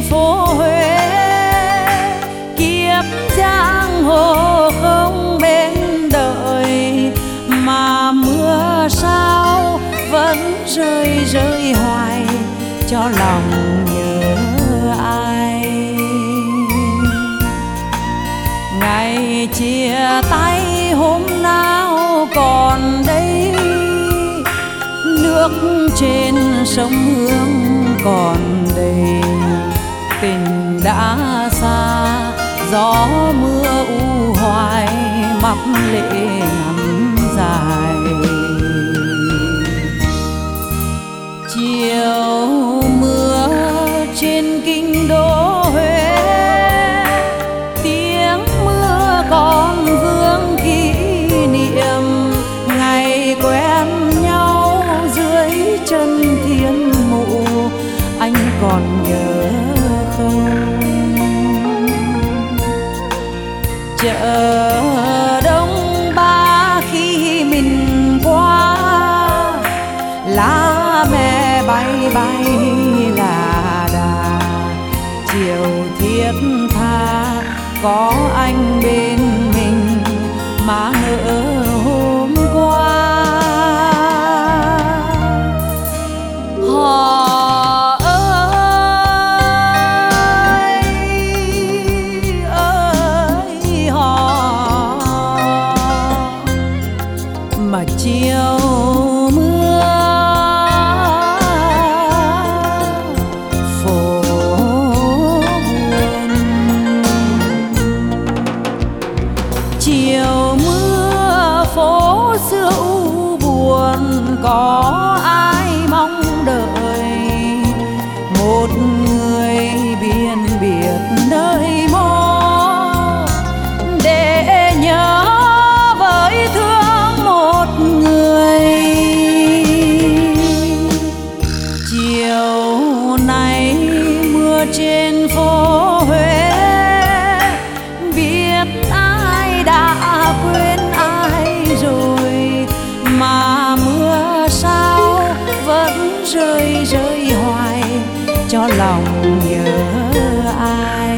phố Huế. Kiếp giang hồ không bên đời, mà mưa sao vẫn rơi rơi hoài, cho lòng nhớ ai. Ngày chia tay hôm nào còn đây, nước trên sông Hương còn đầy. Tình đã xa, gió mưa u hoài, mắt lệ ngắm dài. Chiều mưa trên kinh đô Huế, tiếng mưa còn vương kỷ niệm ngày quen nhau dưới chân thiên mụ. Anh còn nhớ không? Chợ Đông Ba khi mình qua, lá me bay bay là đà. Chiều thiết tha có anh bên mình, mà ngỡ hôm qua. Họ ơi họ, mà chiều mưa phố buồn. Chiều mưa phố xưa u buồn, có ai mong đợi một người biên biệt nơi mô, để nhớ với thương một người. Chiều nay mưa trên phố Huế, biết ai đã quên ai rồi, mà mưa sao vẫn rơi rơi hoài, cho lòng nhớ ai.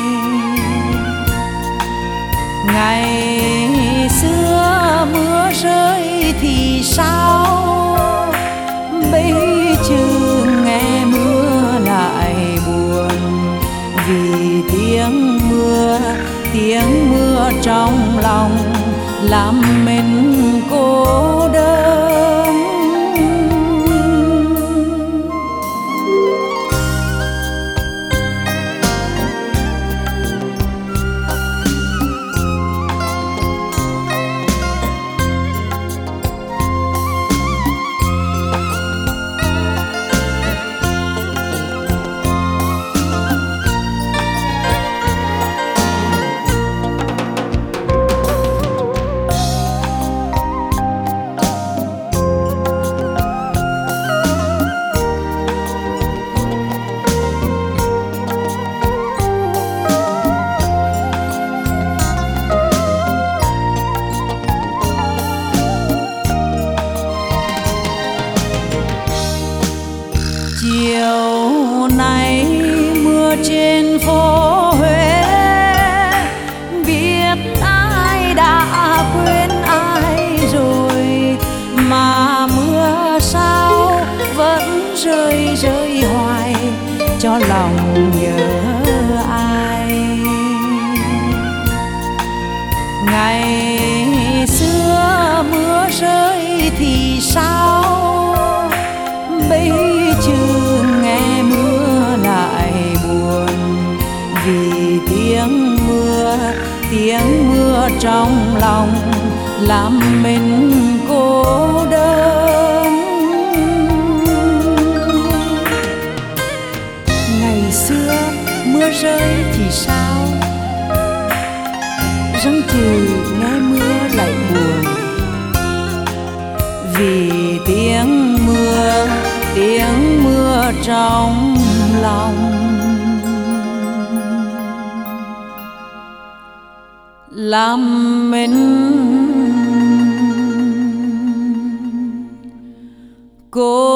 Ngày xưa mưa rơi thì sao, bây giờ nghe mưa lại buồn. Vì tiếng mưa trong lòng làm mình cô đơn. Chiều nay mưa trên phố Huế, biết ai đã quên ai rồi, mà mưa sao vẫn rơi rơi hoài, cho lòng nhớ ai. Ngày xưa mưa rơi thì sao, bây giờ nghe mưa lại buồn. Vì tiếng mưa trong lòng làm mình cô đơn. Ngày xưa mưa rơi thì sao, răng trừ nghe mưa lại buồn. Vì tiếng mưa trong lòng làm mình cô